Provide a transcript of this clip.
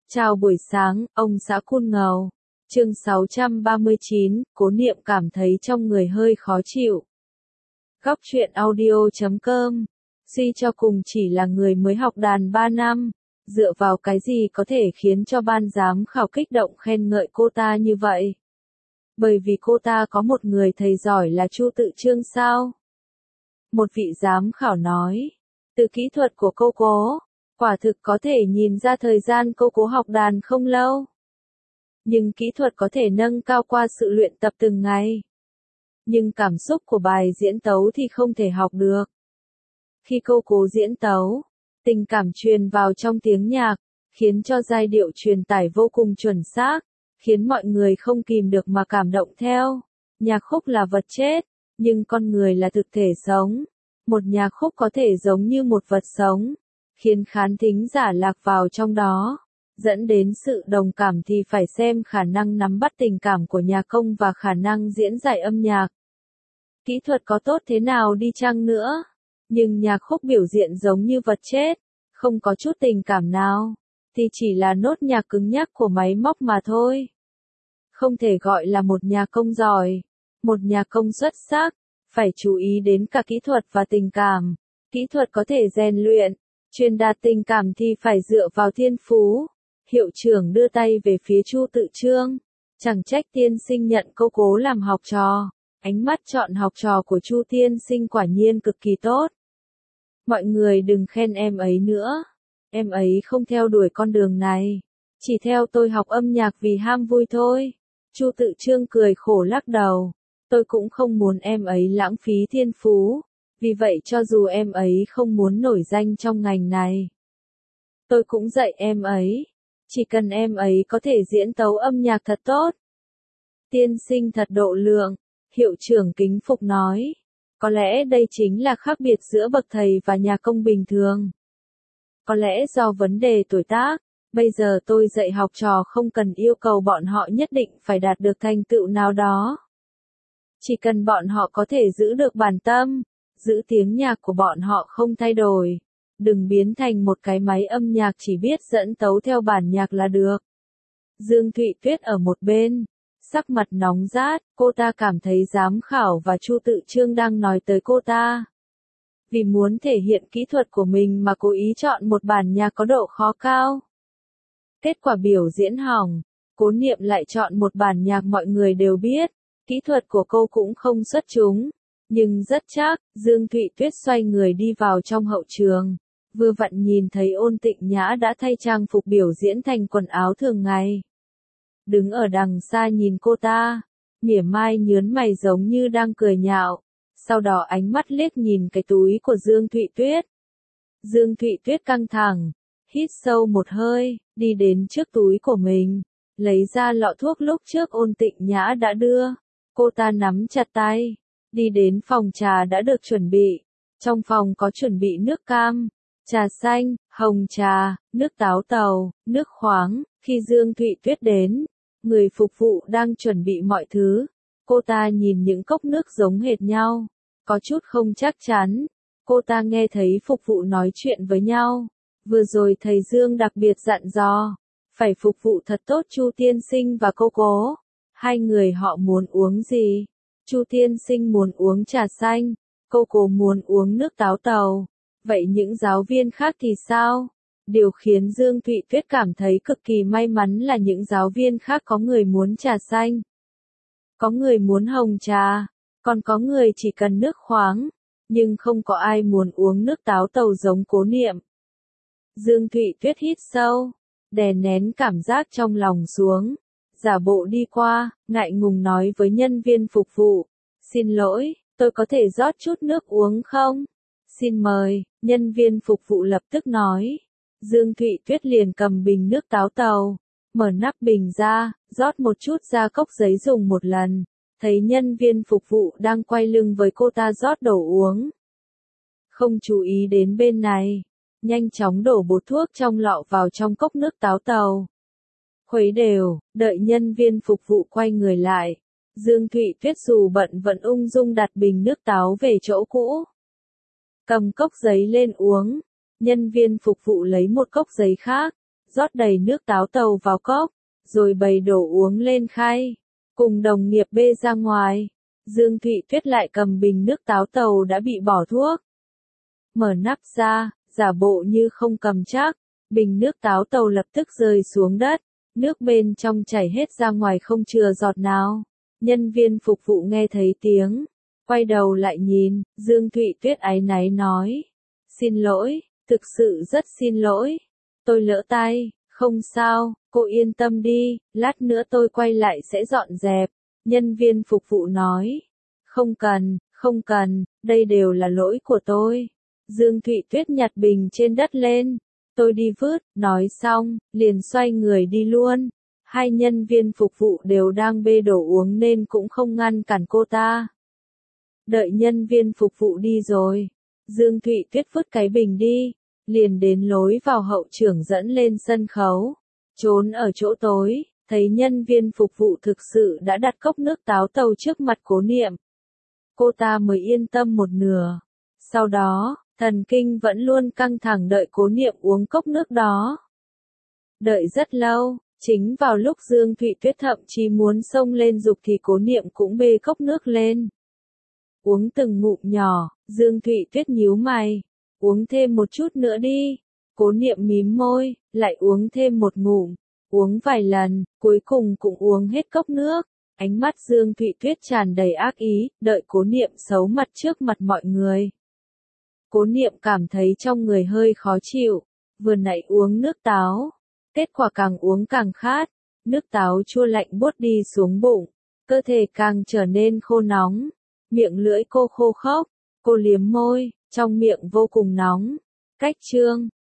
Chào buổi sáng, ông xã Cun Ngầu. Chương 639, Cố Niệm cảm thấy trong người hơi khó chịu. Góc truyện audio.com. Suy cho cùng chỉ là người mới học đàn 3 năm, dựa vào cái gì có thể khiến cho ban giám khảo kích động khen ngợi cô ta như vậy? Bởi vì cô ta có một người thầy giỏi là Chu Tự Chương sao? Một vị giám khảo nói, từ kỹ thuật của cô Cố, quả thực có thể nhìn ra thời gian cô Cố học đàn không lâu. Nhưng kỹ thuật có thể nâng cao qua sự luyện tập từng ngày. Nhưng cảm xúc của bài diễn tấu thì không thể học được. Khi cô Cố diễn tấu, tình cảm truyền vào trong tiếng nhạc, khiến cho giai điệu truyền tải vô cùng chuẩn xác, khiến mọi người không kìm được mà cảm động theo. Nhạc khúc là vật chết, nhưng con người là thực thể sống. Một nhạc khúc có thể giống như một vật sống, khiến khán thính giả lạc vào trong đó, dẫn đến sự đồng cảm thì phải xem khả năng nắm bắt tình cảm của nhạc công và khả năng diễn giải âm nhạc. Kỹ thuật có tốt thế nào đi chăng nữa, nhưng nhạc khúc biểu diễn giống như vật chết, không có chút tình cảm nào, thì chỉ là nốt nhạc cứng nhắc của máy móc mà thôi. Không thể gọi là một nhạc công giỏi, một nhạc công xuất sắc, phải chú ý đến cả kỹ thuật và tình cảm. Kỹ thuật có thể rèn luyện, truyền đạt tình cảm thì phải dựa vào thiên phú. Hiệu trưởng đưa tay về phía Chu Tự Chương, chẳng trách tiên sinh nhận cô Cố làm học trò. Ánh mắt chọn học trò của Chu tiên sinh quả nhiên cực kỳ tốt. Mọi người đừng khen em ấy nữa, em ấy không theo đuổi con đường này, chỉ theo tôi học âm nhạc vì ham vui thôi. Chu Tự Chương cười khổ lắc đầu, tôi cũng không muốn em ấy lãng phí thiên phú, vì vậy cho dù em ấy không muốn nổi danh trong ngành này, tôi cũng dạy em ấy, chỉ cần em ấy có thể diễn tấu âm nhạc thật tốt. Tiên sinh thật độ lượng, hiệu trưởng kính phục nói, có lẽ đây chính là khác biệt giữa bậc thầy và nhà công bình thường. Có lẽ do vấn đề tuổi tác, bây giờ tôi dạy học trò không cần yêu cầu bọn họ nhất định phải đạt được thành tựu nào đó. Chỉ cần bọn họ có thể giữ được bản tâm, giữ tiếng nhạc của bọn họ không thay đổi, đừng biến thành một cái máy âm nhạc chỉ biết dẫn tấu theo bản nhạc là được. Dương Thụy Tuyết ở một bên, sắc mặt nóng rát, cô ta cảm thấy giám khảo và Chu Tự Chương đang nói tới cô ta. Vì muốn thể hiện kỹ thuật của mình mà cố ý chọn một bản nhạc có độ khó cao. Kết quả biểu diễn hỏng, Cố Niệm lại chọn một bản nhạc mọi người đều biết, kỹ thuật của cô cũng không xuất chúng, nhưng rất chắc. Dương Thụy Tuyết xoay người đi vào trong hậu trường, vừa vặn nhìn thấy Ôn Tịnh Nhã đã thay trang phục biểu diễn thành quần áo thường ngày. Đứng ở đằng xa nhìn cô ta, mỉa mai nhớn mày giống như đang cười nhạo, sau đó ánh mắt liếc nhìn cái túi của Dương Thụy Tuyết. Dương Thụy Tuyết căng thẳng, hít sâu một hơi, đi đến trước túi của mình, lấy ra lọ thuốc lúc trước Ôn Tịnh Nhã đã đưa. Cô ta nắm chặt tay, đi đến phòng trà đã được chuẩn bị. Trong phòng có chuẩn bị nước cam, trà xanh, hồng trà, nước táo tàu, nước khoáng. Khi Dương Thụy Tuyết đến, người phục vụ đang chuẩn bị mọi thứ. Cô ta nhìn những cốc nước giống hệt nhau, có chút không chắc chắn. Cô ta nghe thấy phục vụ nói chuyện với nhau. Vừa rồi thầy Dương đặc biệt dặn dò, phải phục vụ thật tốt Chu tiên sinh và cô Cố. Hai người họ muốn uống gì? Chu tiên sinh muốn uống trà xanh, cô Cố muốn uống nước táo tàu. Vậy những giáo viên khác thì sao? Điều khiến Dương Thụy Tuyết cảm thấy cực kỳ may mắn là những giáo viên khác có người muốn trà xanh, có người muốn hồng trà, còn có người chỉ cần nước khoáng, nhưng không có ai muốn uống nước táo tàu giống Cố Niệm. Dương Thụy Tuyết hít sâu, đè nén cảm giác trong lòng xuống, giả bộ đi qua, ngại ngùng nói với nhân viên phục vụ, xin lỗi, tôi có thể rót chút nước uống không? Xin mời, nhân viên phục vụ lập tức nói. Dương Thụy Tuyết liền cầm bình nước táo tàu, mở nắp bình ra, rót một chút ra cốc giấy dùng một lần, thấy nhân viên phục vụ đang quay lưng với cô ta rót đồ uống. Không chú ý đến bên này, nhanh chóng đổ bột thuốc trong lọ vào trong cốc nước táo tàu. Khuấy đều, đợi nhân viên phục vụ quay người lại. Dương Thụy Tuyết dù bận vẫn ung dung đặt bình nước táo về chỗ cũ. Cầm cốc giấy lên uống. Nhân viên phục vụ lấy một cốc giấy khác, rót đầy nước táo tàu vào cốc, rồi bày đổ uống lên khay, cùng đồng nghiệp bê ra ngoài. Dương Thụy Tuyết lại cầm bình nước táo tàu đã bị bỏ thuốc. Mở nắp ra, giả bộ như không cầm chắc, bình nước táo tàu lập tức rơi xuống đất, nước bên trong chảy hết ra ngoài không chừa giọt nào. Nhân viên phục vụ nghe thấy tiếng, quay đầu lại nhìn, Dương Thụy Tuyết áy náy nói. Xin lỗi, thực sự rất xin lỗi. Tôi lỡ tay, không sao, cô yên tâm đi, lát nữa tôi quay lại sẽ dọn dẹp. Nhân viên phục vụ nói. Không cần, đây đều là lỗi của tôi. Dương Thụy Tuyết nhặt bình trên đất lên. Tôi đi vứt, nói xong, liền xoay người đi luôn. Hai nhân viên phục vụ đều đang bê đồ uống nên cũng không ngăn cản cô ta. Đợi nhân viên phục vụ đi rồi, Dương Thụy Tuyết vứt cái bình đi, liền đến lối vào hậu trưởng dẫn lên sân khấu. Trốn ở chỗ tối, thấy nhân viên phục vụ thực sự đã đặt cốc nước táo tàu trước mặt Cố Niệm. Cô ta mới yên tâm một nửa. Sau đó, thần kinh vẫn luôn căng thẳng đợi Cố Niệm uống cốc nước đó. Đợi rất lâu, chính vào lúc Dương Thụy Tuyết thậm chí muốn xông lên giục thì Cố Niệm cũng bê cốc nước lên. Uống từng ngụm nhỏ, Dương Thụy Tuyết nhíu mày. Uống thêm một chút nữa đi. Cố Niệm mím môi, lại uống thêm một ngụm. Uống vài lần, cuối cùng cũng uống hết cốc nước. Ánh mắt Dương Thụy Tuyết tràn đầy ác ý, đợi Cố Niệm xấu mặt trước mặt mọi người. Cố Niệm cảm thấy trong người hơi khó chịu. Vừa nãy uống nước táo, kết quả càng uống càng khát. Nước táo chua lạnh buốt đi xuống bụng, cơ thể càng trở nên khô nóng. Miệng lưỡi cô khô khốc, cô liếm môi, trong miệng vô cùng nóng. Cách chương